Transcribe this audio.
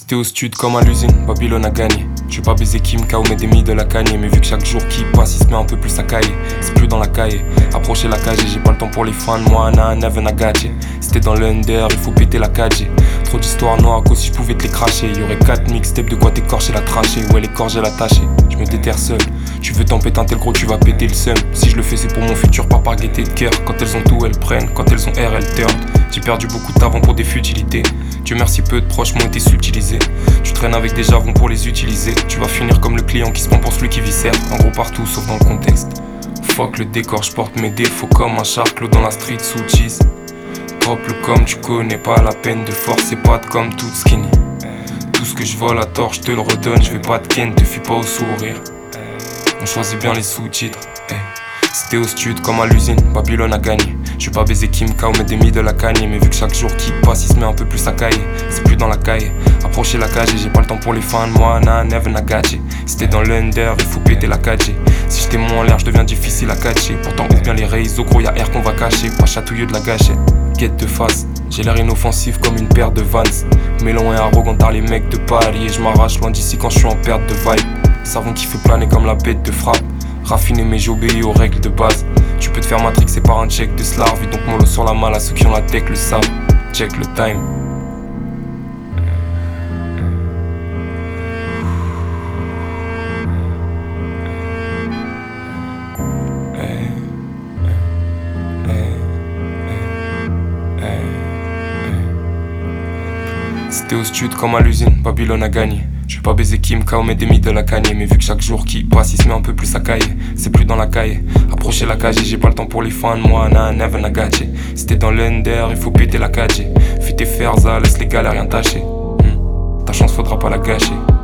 C'était au stud comme à l'usine, Babylone a gagné. Je vais pas baiser Kim K ou mes démis de la cagne. Mais vu que chaque jour qui passe il se met un peu plus à cailler. C'est plus dans la caille, approcher la cage et j'ai pas le temps pour les fans. Moi na never na gadget. C'était dans l'under, il faut péter la 4G. Trop d'histoires noires, cause si je pouvais te les cracher. Y'aurait 4 mixtapes de quoi t'écorcher la trachée. Ouais l'écorger la tâcher, je me déterre seul. Tu veux t'en péter un tel gros, tu vas péter le seum. Si je le fais c'est pour mon futur, pas par gaieté de cœur. Quand elles ont tout elles prennent, quand elles ont air elles turn. J'ai perdu beaucoup de temps pour des futilités. Dieu merci peu de proches m'ont été subtilisés. Tu traînes avec des javons pour les utiliser. Tu vas finir comme le client qui se prend pour celui qui viscère. En gros partout sauf dans le contexte. Fuck le décor, je porte mes défauts comme un charclos dans la street sous cheese. Drop le com, tu connais pas la peine de forcer pattes comme toute skinny. Tout ce que je vole à tort, je te le redonne, je vais pas te ken, te fuis pas au sourire. On choisit bien les sous-titres. C'était au stud comme à l'usine, Babylone a gagné. Je vais pas baiser Kim K ou mes démis de la cagne. Mais vu que chaque jour qui passe il se met un peu plus à cailler. C'est plus dans la caille, approcher la cage et j'ai pas le temps pour les fans. Moi na never na gadget. C'était dans l'under, il faut péter la 4G. Si j'étais moins en l'air je deviens difficile à catcher. Pourtant ouvre bien les rails, au gros y'a air qu'on va cacher. Pas chatouilleux de la gâchette, guette de face. J'ai l'air inoffensif comme une paire de Vans. Mélan et arrogant par les mecs de Paris. Et je m'arrache loin d'ici quand je suis en perte de vibe. Savon qui fait planer comme la bête de frappe. Raffiné mais j'obéis aux règles de base. Tu peux te faire matrixer par un check de Slarvie. Donc mollo sur la malle à ceux qui ont la tech le savent. Check le time. C'était au stud comme à l'usine, Babylone a gagné. Je vais pas baiser Kim K ou mes démis de la cagne. Mais vu que chaque jour qui passe il se met un peu plus à cailler. C'est plus dans la caille, approcher la cage et j'ai pas le temps pour les fans. Moi na never na gadget. C'était dans l'under, il faut péter la 4G. Fais tes fers, laisse les gars rien tâcher. Ta chance faudra pas la gâcher.